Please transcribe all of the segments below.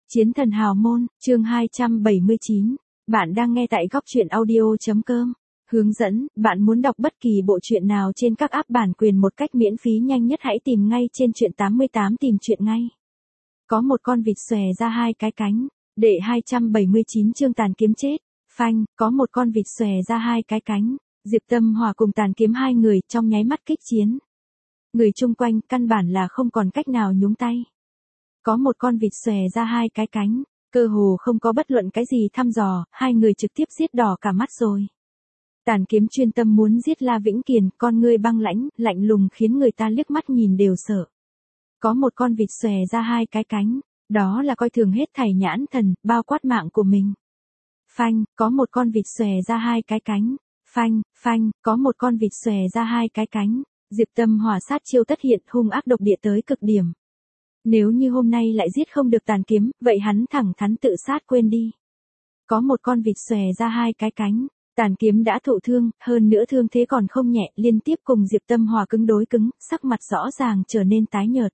Chiến thần hào môn, chương 279. Bạn đang nghe tại góc truyện audio.com. Hướng dẫn, bạn muốn đọc bất kỳ bộ truyện nào trên các app bản quyền một cách miễn phí nhanh nhất hãy tìm ngay trên truyện 88 tìm truyện ngay. Có một con vịt xòe ra hai cái cánh. Đệ 279 chương tàn kiếm chết. Phanh, có một con vịt xòe ra hai cái cánh. Diệp Tâm Hòa cùng tàn kiếm hai người trong nháy mắt kích chiến. Người chung quanh căn bản là không còn cách nào nhúng tay. Có một con vịt xòe ra hai cái cánh, cơ hồ không có bất luận cái gì thăm dò, hai người trực tiếp giết đỏ cả mắt rồi. Tàn kiếm chuyên tâm muốn giết La Vĩnh Kiền, con ngươi băng lãnh, lạnh lùng khiến người ta liếc mắt nhìn đều sợ. Có một con vịt xòe ra hai cái cánh, đó là coi thường hết thảy nhãn thần, bao quát mạng của mình. Phanh, có một con vịt xòe ra hai cái cánh. Phanh, phanh, có một con vịt xòe ra hai cái cánh. Diệp Tâm Hòa sát chiêu tất hiện hung ác độc địa tới cực điểm. Nếu như hôm nay lại giết không được tàn kiếm, vậy hắn thẳng thắn tự sát quên đi. Có một con vịt xòe ra hai cái cánh, tàn kiếm đã thụ thương, hơn nữa thương thế còn không nhẹ, liên tiếp cùng Diệp Tâm Hòa cứng đối cứng, sắc mặt rõ ràng trở nên tái nhợt.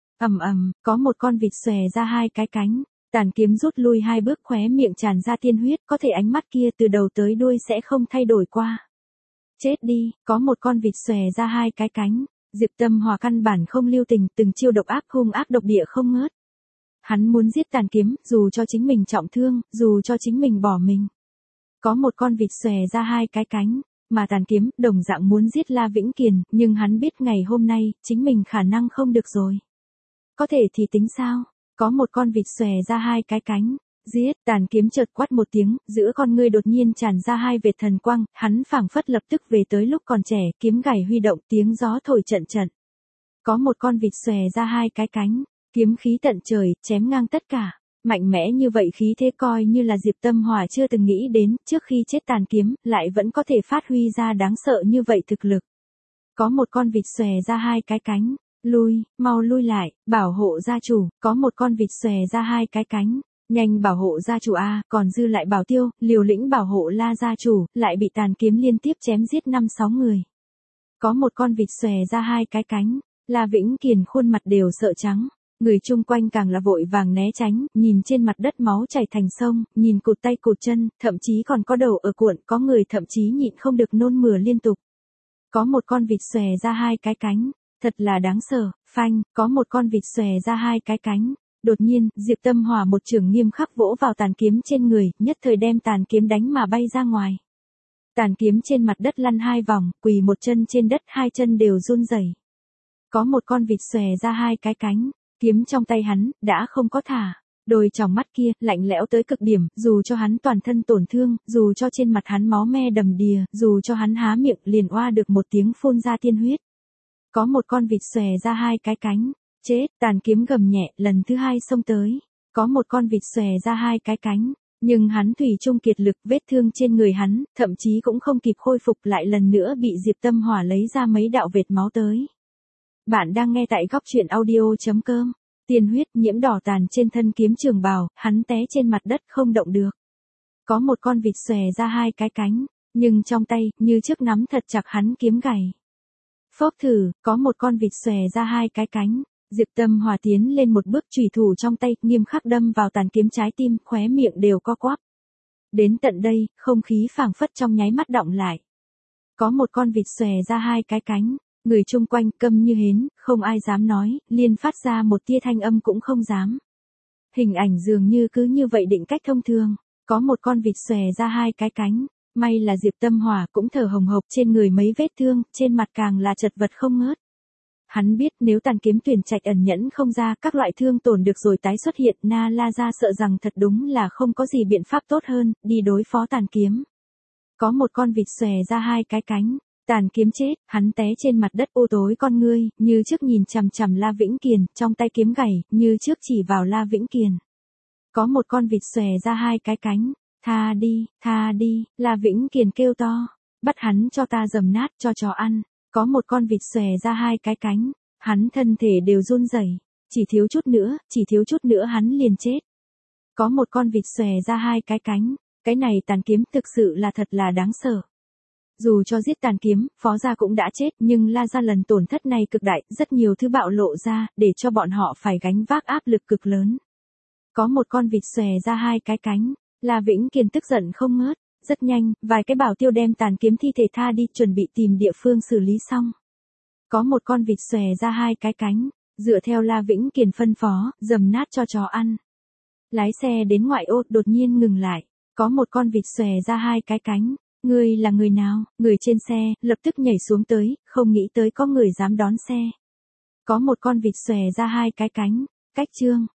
Có một con vịt xòe ra hai cái cánh, tàn kiếm rút lui hai bước khóe miệng tràn ra tiên huyết, có thể ánh mắt kia từ đầu tới đuôi sẽ không thay đổi qua. Chết đi, có một con vịt xòe ra hai cái cánh. Diệp Tâm Hòa căn bản không lưu tình, từng chiêu độc ác hung ác độc địa không ngớt. Hắn muốn giết tàn kiếm, dù cho chính mình trọng thương, dù cho chính mình bỏ mình. Có một con vịt xòe ra hai cái cánh, mà tàn kiếm đồng dạng muốn giết La Vĩnh Kiền, nhưng hắn biết ngày hôm nay, chính mình khả năng không được rồi. Có thể thì tính sao? Có một con vịt xòe ra hai cái cánh. Giết, tàn kiếm chợt quát một tiếng, giữa con ngươi đột nhiên tràn ra hai vệt thần quang, hắn phảng phất lập tức về tới lúc còn trẻ, kiếm gảy huy động, tiếng gió thổi trận trận. Có một con vịt xòe ra hai cái cánh, kiếm khí tận trời, chém ngang tất cả. Mạnh mẽ như vậy khí thế coi như là Diệp Tâm Hòa chưa từng nghĩ đến, trước khi chết tàn kiếm, lại vẫn có thể phát huy ra đáng sợ như vậy thực lực. Có một con vịt xòe ra hai cái cánh, lui, mau lui lại, bảo hộ gia chủ, có một con vịt xòe ra hai cái cánh. Nhanh bảo hộ gia chủ a, còn dư lại bảo tiêu, liều lĩnh bảo hộ La gia chủ, lại bị tàn kiếm liên tiếp chém giết 5-6 người. Có một con vịt xòe ra hai cái cánh, La Vĩnh Kiền khuôn mặt đều sợ trắng, người chung quanh càng là vội vàng né tránh, nhìn trên mặt đất máu chảy thành sông, nhìn cụt tay cụt chân, thậm chí còn có đầu ở cuộn, có người thậm chí nhịn không được nôn mửa liên tục. Có một con vịt xòe ra hai cái cánh, thật là đáng sợ. Phanh, có một con vịt xòe ra hai cái cánh. Đột nhiên, Diệp Tâm Hòa một chưởng nghiêm khắc vỗ vào tàn kiếm trên người, nhất thời đem tàn kiếm đánh mà bay ra ngoài. Tàn kiếm trên mặt đất lăn hai vòng, quỳ một chân trên đất, hai chân đều run rẩy. Có một con vịt xòe ra hai cái cánh, kiếm trong tay hắn đã không có thả, đôi tròng mắt kia lạnh lẽo tới cực điểm, dù cho hắn toàn thân tổn thương, dù cho trên mặt hắn máu me đầm đìa, dù cho hắn há miệng liền oa được một tiếng phun ra tiên huyết. Có một con vịt xòe ra hai cái cánh. Chết, tàn kiếm gầm nhẹ, lần thứ hai xông tới. Có một con vịt xòe ra hai cái cánh, nhưng hắn thủy chung kiệt lực, vết thương trên người hắn, thậm chí cũng không kịp khôi phục, lại lần nữa bị Diệp Tâm Hòa lấy ra mấy đạo vệt máu tới. Bạn đang nghe tại góc truyện audio.com. Tiên huyết nhiễm đỏ tàn trên thân kiếm trường bào, hắn té trên mặt đất không động được. Có một con vịt xòe ra hai cái cánh, nhưng trong tay, như trước nắm thật chặt hắn kiếm gảy. Phốc thử, có một con vịt xòe ra hai cái cánh. Diệp Tâm Hòa tiến lên một bước, chủy thủ trong tay, nghiêm khắc đâm vào tàn kiếm trái tim, khóe miệng đều co quắp. Đến tận đây, không khí phảng phất trong nháy mắt đọng lại. Có một con vịt xòe ra hai cái cánh, người chung quanh câm như hến, không ai dám nói, liên phát ra một tia thanh âm cũng không dám. Hình ảnh dường như cứ như vậy định cách thông thường, có một con vịt xòe ra hai cái cánh, may là Diệp Tâm Hòa cũng thở hồng hộc, trên người mấy vết thương, trên mặt càng là chật vật không ngớt. Hắn biết nếu tàn kiếm tuyển trạch ẩn nhẫn không ra, các loại thương tổn được rồi tái xuất hiện, Na La gia sợ rằng thật đúng là không có gì biện pháp tốt hơn, đi đối phó tàn kiếm. Có một con vịt xòe ra hai cái cánh, tàn kiếm chết, hắn té trên mặt đất u tối con ngươi, như trước nhìn chằm chằm La Vĩnh Kiền, trong tay kiếm gảy, như trước chỉ vào La Vĩnh Kiền. Có một con vịt xòe ra hai cái cánh, tha đi, La Vĩnh Kiền kêu to, bắt hắn cho ta dầm nát cho chó ăn. Có một con vịt xòe ra hai cái cánh, hắn thân thể đều run rẩy, chỉ thiếu chút nữa hắn liền chết. Có một con vịt xòe ra hai cái cánh, cái này tàn kiếm thực sự là thật là đáng sợ. Dù cho giết tàn kiếm, phó gia cũng đã chết, nhưng La gia lần tổn thất này cực đại, rất nhiều thứ bạo lộ ra, để cho bọn họ phải gánh vác áp lực cực lớn. Có một con vịt xòe ra hai cái cánh. La Vĩnh Kiền tức giận không ngớt. Rất nhanh, vài cái bảo tiêu đem tàn kiếm thi thể tha đi chuẩn bị tìm địa phương xử lý xong. Có một con vịt xòe ra hai cái cánh. Dựa theo La Vĩnh Kiền phân phó, dầm nát cho chó ăn. Lái xe đến ngoại ô đột nhiên ngừng lại. Có một con vịt xòe ra hai cái cánh. Ngươi là người nào? Người trên xe, lập tức nhảy xuống tới, không nghĩ tới có người dám đón xe. Có một con vịt xòe ra hai cái cánh. Cách chương.